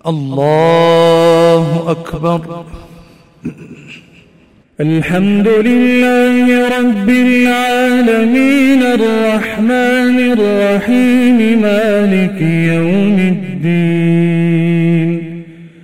الله أكبر. الحمد لله رب العالمين الرحمن الرحيم مالك يوم الدين.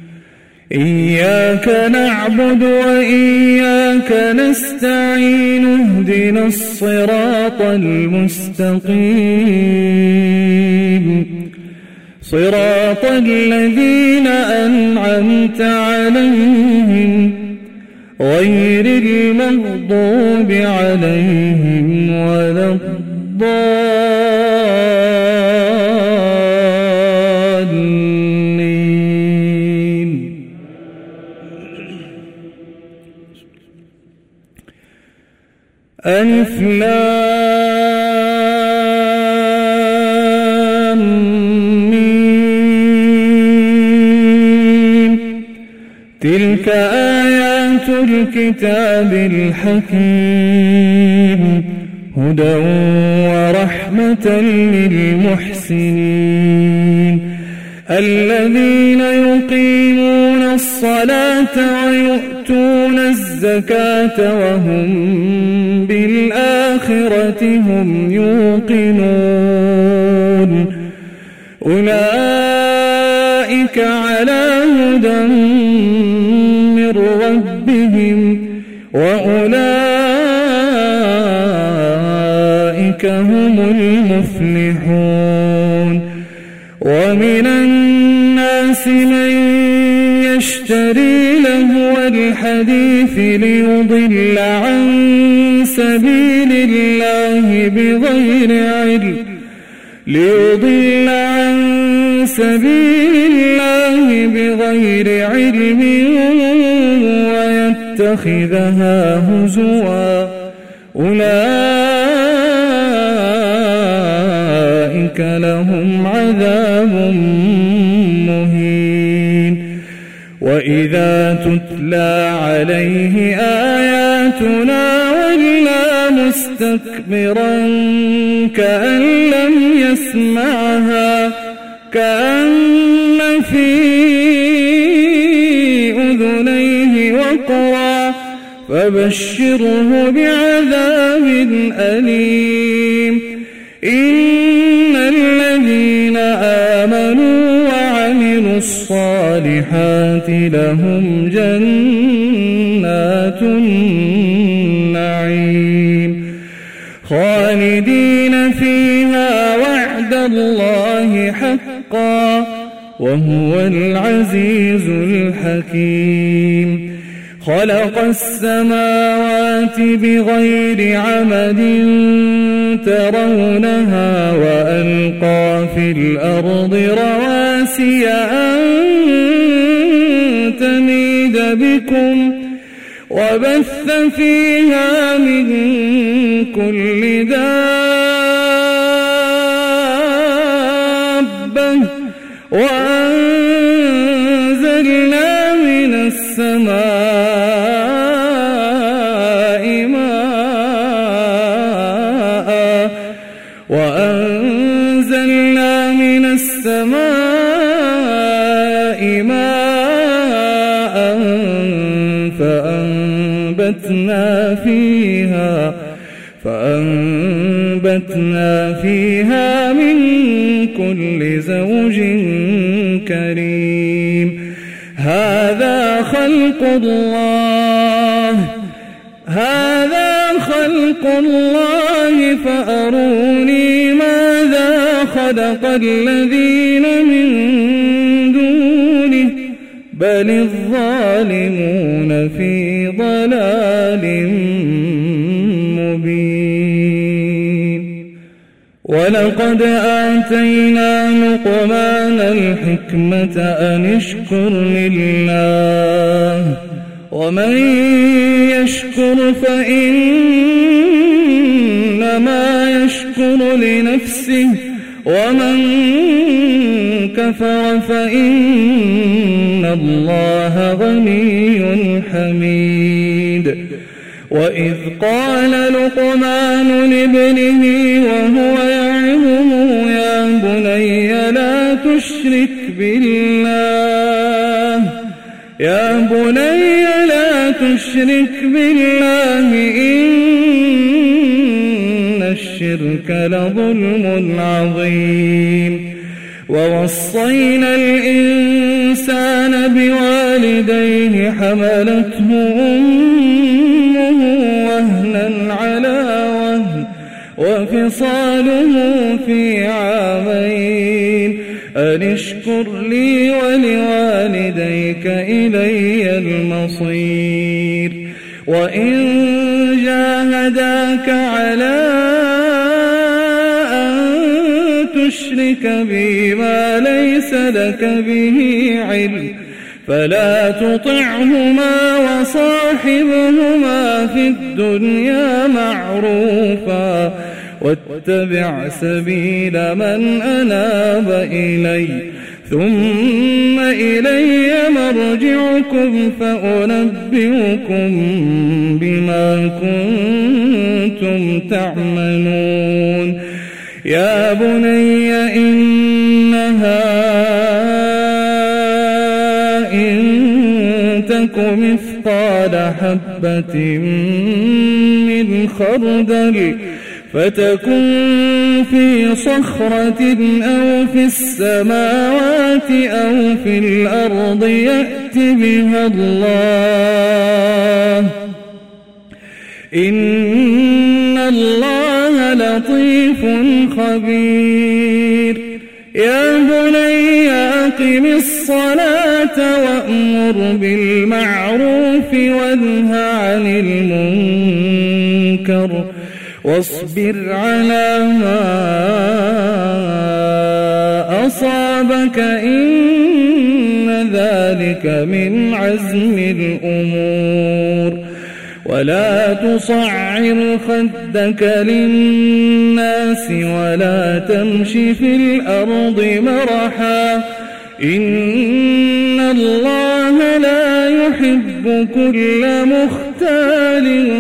إياك نعبد وإياك نستعين اهدنا الصراط المستقيم صراط الذين أنعمت عليهم غير المغضوب عليهم ولا الضالين. ألف لام ميم. تلك آيات الكتاب الحكيم هدى ورحمة للمحسنين الذين يقيمون الصلاة ويؤتون الزكاة وهم بالآخرة هم يوقنون أولئك على هدى من ربهم وأولئك هم المفلحون. ومن الناس من يشتري لهو الحديث ليضل عن سبيل الله بغير علم ويتخذها هزوا أولئك لهم عذاب مهين. وإذا تتلى عليه آياتنا ولى مستكبرا كأن لم يسمعها كأن في أذنيه وقرا فبشره بعذاب أليم. إن الذين آمنوا وعملوا الصالحات لهم جنات النعيم خالدين فيها وعد الله حقا وهو العزيز الحكيم. خلق السماوات بغير عمد ترونها وألقى في الأرض رواسي أن تميد بكم وبث فيها من كل دابة وأنزلنا من السماء ماء فأنبتنا فيها من كل زوج كريم. هذا خلق الله فأروني ماذا خلق الذين من دونه بل الظالمون في ضلال مبين. ولقد آتينا لقمان الحكمة أن اشكر لله ومن يشكر فإنما يشكر لنفسه ومن كفر فإن الله غني حميد. وإذ قال لقمان لابنه وهو يعظه يا بني لا تشرك بالله يا بني لا تشرك بالله إن الشرك لظلم عظيم ووصينا الإنسان بوالديه حملته أمه وهنا على وهن وفصاله في عامين أن اشكر لي ولوالديك إلي المصير وإن جاهداك على أن تشرك بي ما ليس لك به علم فلا تطعهما وصاحبهما في الدنيا معروفا واتبع سبيل من أناب إلي ثم إلي مرجعكم فأنبئكم بما كنتم تعملون يا بني إنها إن تك مثقال حبة من خردل فتكن في صخرة أو في السماوات أو في الأرض يأت بها الله إن الله لطيف خبير يا بني أقم الصلاة وأمر بالمعروف وانه عن المنكر واصبر على ما أصابك إن ذلك من عزم الأمور ولا تصعر خدك للناس ولا تمش في الأرض مرحا إن الله لا يحب كل مختال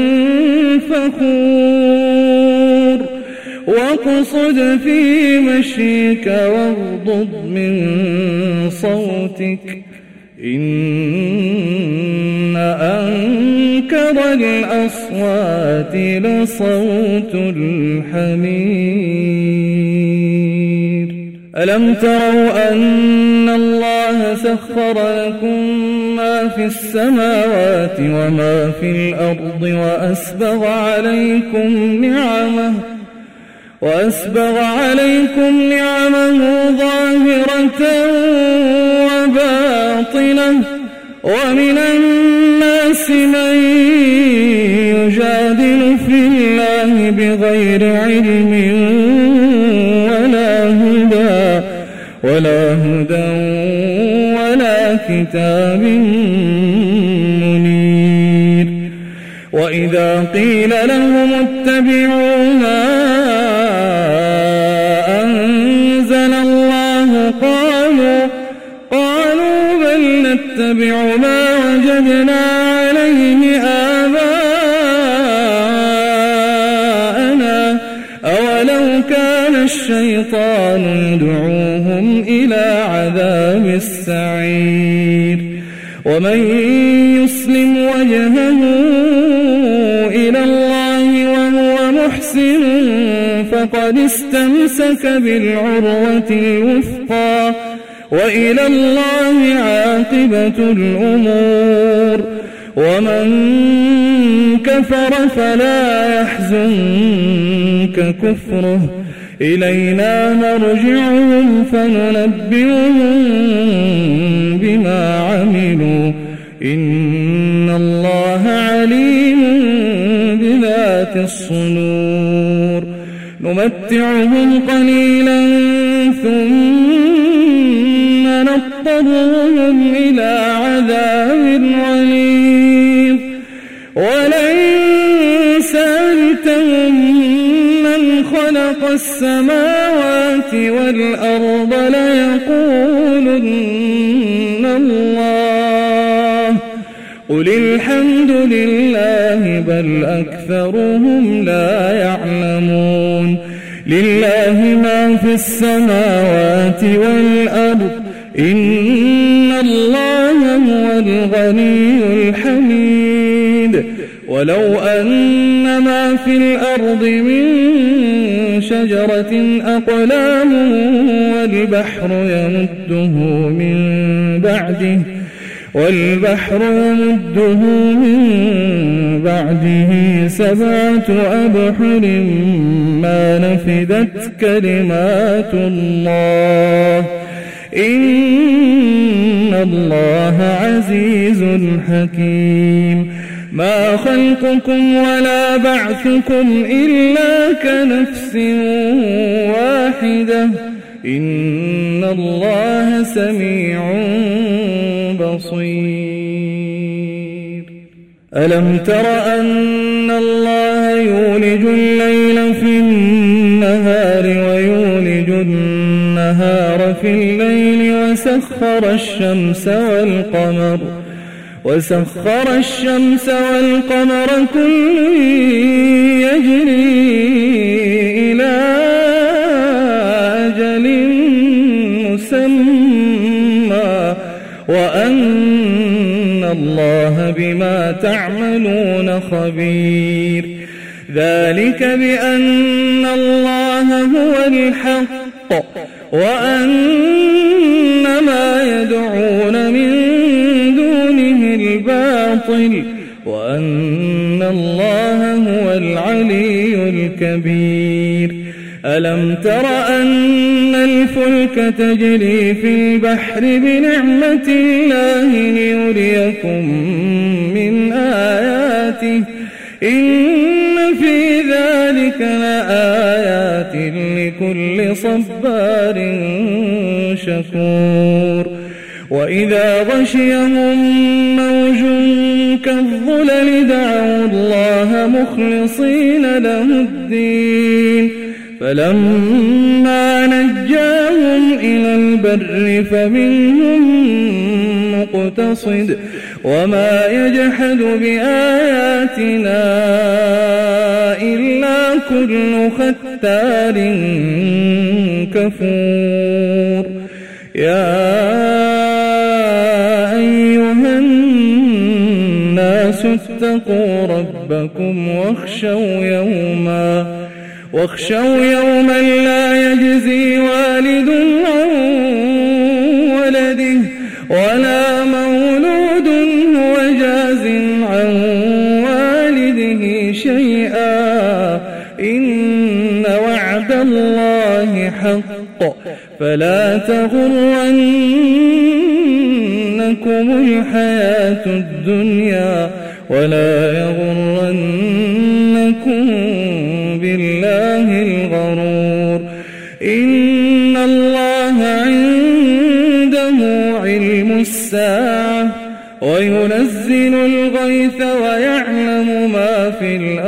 فخور واقصد في مشيك واغضض من صوتك إن أنكر الأصوات لصوت الحمير ألم تروا أن الله سخر لكم ما في السماوات وما في الأرض وأسبغ عليكم نعمه ظاهرة وباطنة ومن الناس من يجادل في الله بغير علم ولا هدى ولا كتاب منير وإذا قيل لهم اتبعوا ما أنزل الله قالوا بل نتبع ما وجدنا عليه آباءنا أولو كان الشيطان يدعوهم إلى عذاب السعير ومن يسلم وجهه إلى الله وهو محسن فقد استمسك بالعروة الوثقى وإلى الله عاقبة الأمور ومن كفر فلا يحزنك كفره إلينا مرجعهم فننبئهم بما عملوا إن الله عليم بذات الصدور نمتعهم قليلا ثم نضطرهم إلى عذاب غليظ ولئن سألتهم من خلق السماوات والأرض ليقولن الله قل الحمد لله بل أكثرهم لا يعلمون لله ما في السماوات والأرض إن الله هو الغني الحميد ولو أن ما في الأرض من شجرة أقلام والبحر يمده من بعده 7 أبحر ما نفدت كلمات الله إن الله عزيز حكيم ما خلقكم ولا بعثكم إلا كنفس واحدة إن الله سميع بصير ألم تر أن الله يولج الليل في النهار ويولج النهار في الليل وسخر الشمس والقمر كل يجري إلى أجل مسمى وأن الله بما تعملون خبير ذلك بأن الله هو الحق وأن ما يدعون من دونه الباطل وأن الله هو العلي الكبير ألم تر أن الفلك تجري في البحر بنعمة الله ليريكم من آياته إن في ذلك لآيات لكل صبار شكور وإذا غشيهم موج كالظلل دعوا الله مخلصين له الدين فلما نجاهم إلى البر فمنهم مقتصد وما يجحد بآياتنا إلا كل ختار كفور يا أيها الناس اتقوا ربكم واخشوا يوما لا يجزي والد عن ولده ولا مولود هو جاز عن والده شيئا إن وعد الله حق فلا تغرنكم الحياة الدنيا ولا يغرنكم بالله الغرور إن الله عنده علم الساعة وينزل الغيث ويعلم ما في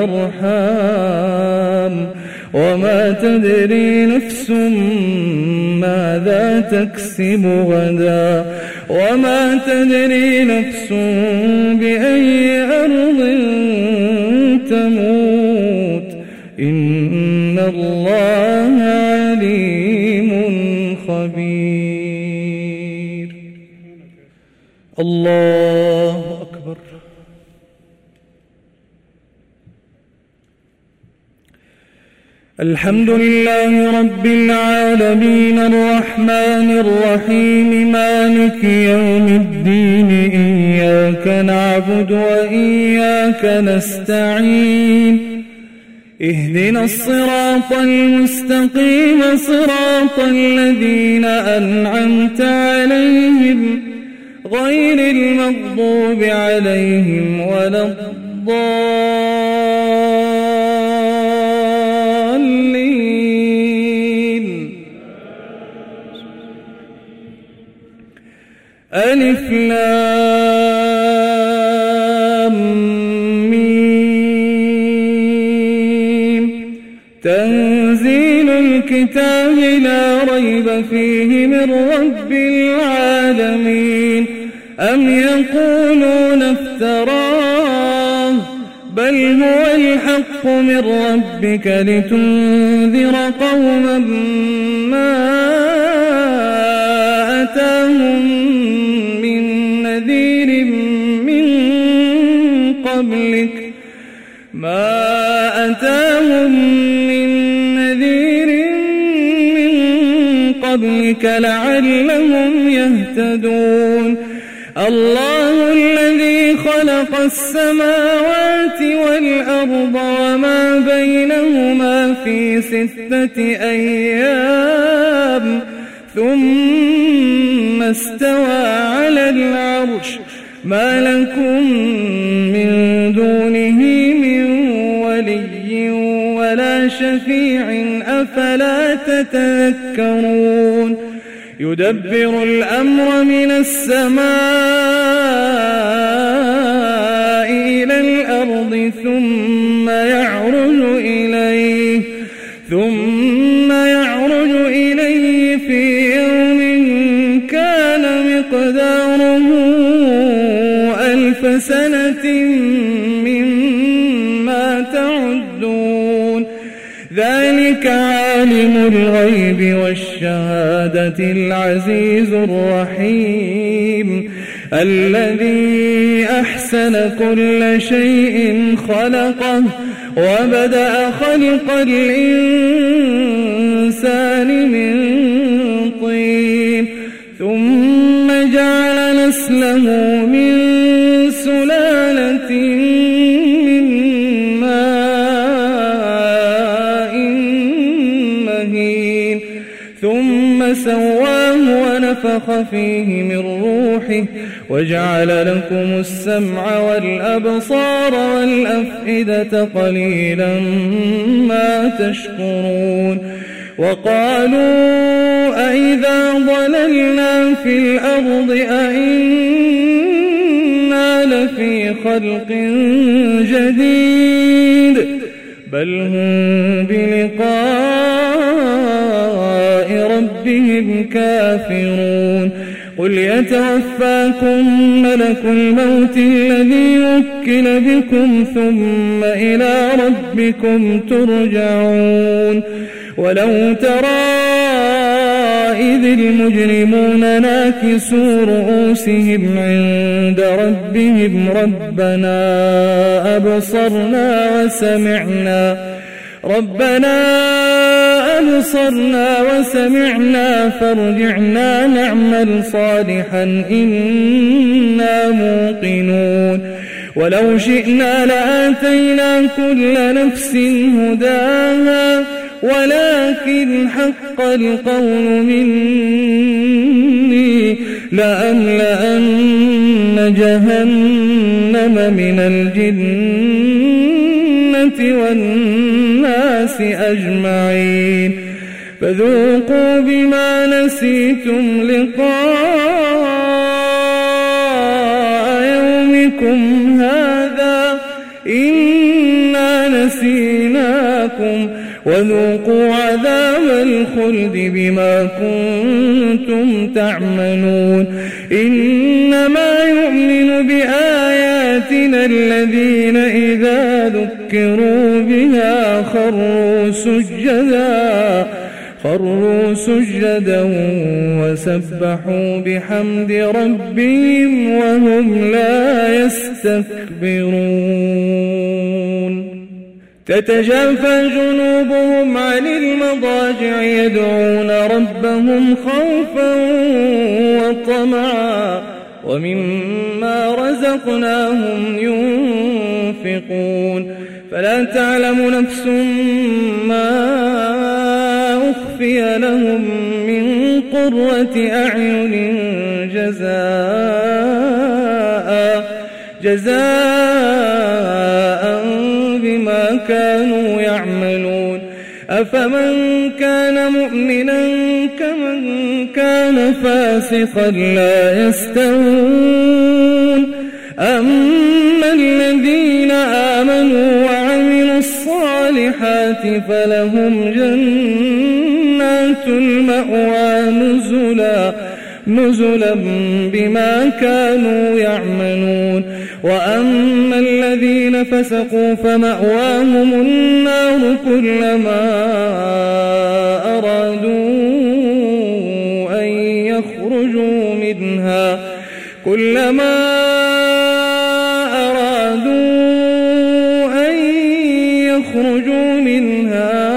الأرحام وما تدري نفس ماذا تكسب غدا وما تدري نفس بأي أرض تموت إن الله عليم خبير الله أكبر الحمد لله رب العالمين الرحمن الرحيم مالك يوم الدين إياك نعبد وإياك نستعين اهدنا الصراط المستقيم صراط الذين أنعمت عليهم غير المغضوب عليهم ولا الضالين ألف لام ميم تنزيل الكتاب لا ريب فيه من رب العالمين أم يقولون افتراه بل هو الحق من ربك لتنذر قوما ما أتاهم من نذير قبلك من نذير من قبلك لعلهم يهتدون الله الذي خلق السماوات والأرض وما بينهما في 6 أيام ثم استوى على العرش ما لكم من دونه من ولي ولا شفيع أفلا تتذكرون يدبر الأمر من السماء إلى الأرض ثم يعرج إليه في يوم كان مقداره 1000 سنة مما تعدون ذلك عالم الغيب والشهادة العزيز الرحيم الذي أحسن كل شيء خلقه وبدأ خلق الإنسان من طين ثم جعل نسله من سلالة من ماء مهين ثم سواه ونفخ فيه من روحه وجعل لكم السمع والأبصار والأفئدة قليلا ما تشكرون وقالوا أئذا ضللنا في الأرض أئنا لفي خلق جديد بل هم بلقاء ربهم كافرون قل يتوفاكم ملك الموت الذي وكل بكم ثم إلى ربكم ترجعون ولو ترى إذ المجرمون ناكسوا رؤوسهم عند ربهم ربنا أبصرنا وسمعنا فارجعنا نعمل صالحا إنا موقنون ولو شئنا لآتينا كل نفس هداها ولكن حق القول مني لأملأن جهنم من الجنة والناس أجمعين فذوقوا بما نسيتم لقاء يومكم هذا إنا نسيناكم وذوقوا عذاب الخلد بما كنتم تعملون إنما يؤمن بآياتنا الذين إذا ذكروا بها خروا سجدا وسبحوا بحمد ربهم وهم لا يستكبرون تتجافى جنوبهم عن المضاجع يدعون ربهم خوفا وطمعا ومما رزقناهم ينفقون فلا تعلم نفس ما أخفي لهم من قرة أعين جزاء بما كانوا يعملون أفمن كان مؤمنا كمن كان فاسقا لا يستوون أما الذين آمنوا وعملوا الصالحات فلهم جنات المأوى نزلا بما كانوا يعملون وأما الذين فسقوا فمأواهم النار كلما أرادوا أن يخرجوا يخرجوا منها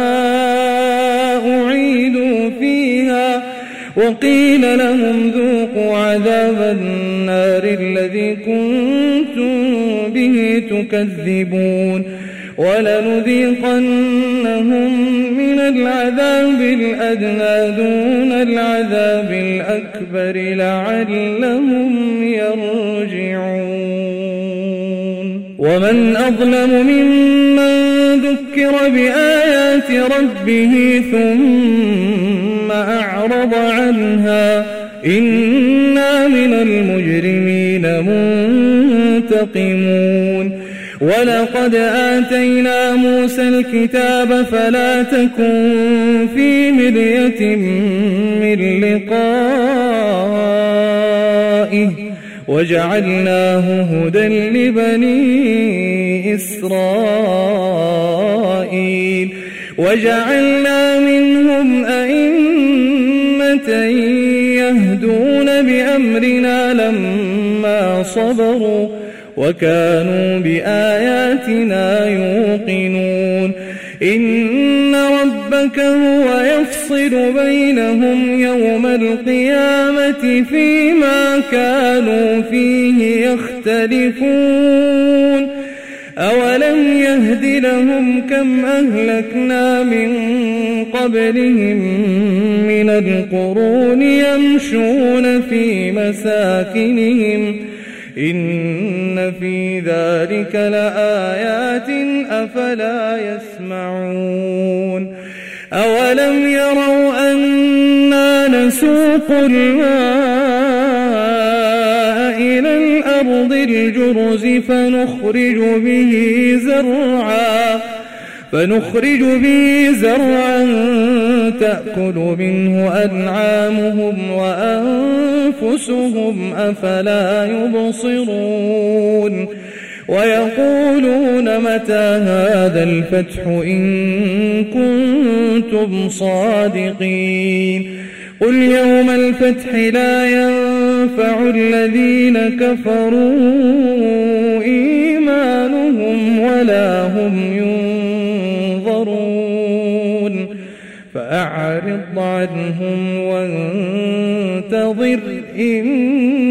أعيدوا فيها وقيل لهم ذوقوا عذاب النار الذي كنتم به تكذبون ولنذيقنهم من العذاب الأدنى دون العذاب الأكبر لعلهم يرجعون ومن أظلم ممن ذكر بآيات ربه ثم أعرض عنها إنا من المجرمين منتقمون ولقد آتينا موسى الكتاب فلا تكن في مرية من لقائه وجعلناه هدى لبني إسرائيل وجعلنا منهم أئمة يهدون بأمرنا لما صبروا وكانوا بآياتنا يوقنون إن ربك هو يفصل بينهم يوم القيامة فيما كانوا فيه يختلفون أولم يهد لهم كم أهلكنا من قبلهم من القرون يمشون في مساكنهم إن في ذلك لآيات أفلا يسمعون أولم يروا أنا نسوق الماء إلى الأرض الجرز فنخرج به زرعا تأكل منه أنعامهم وأنفسهم أفلا يبصرون ويقولون متى هذا الفتح إن كنتم صادقين قل يوم الفتح لا ينفع الذين كفروا إيمانهم ولا هم ينظرون فأعرض عنهم وانتظر إن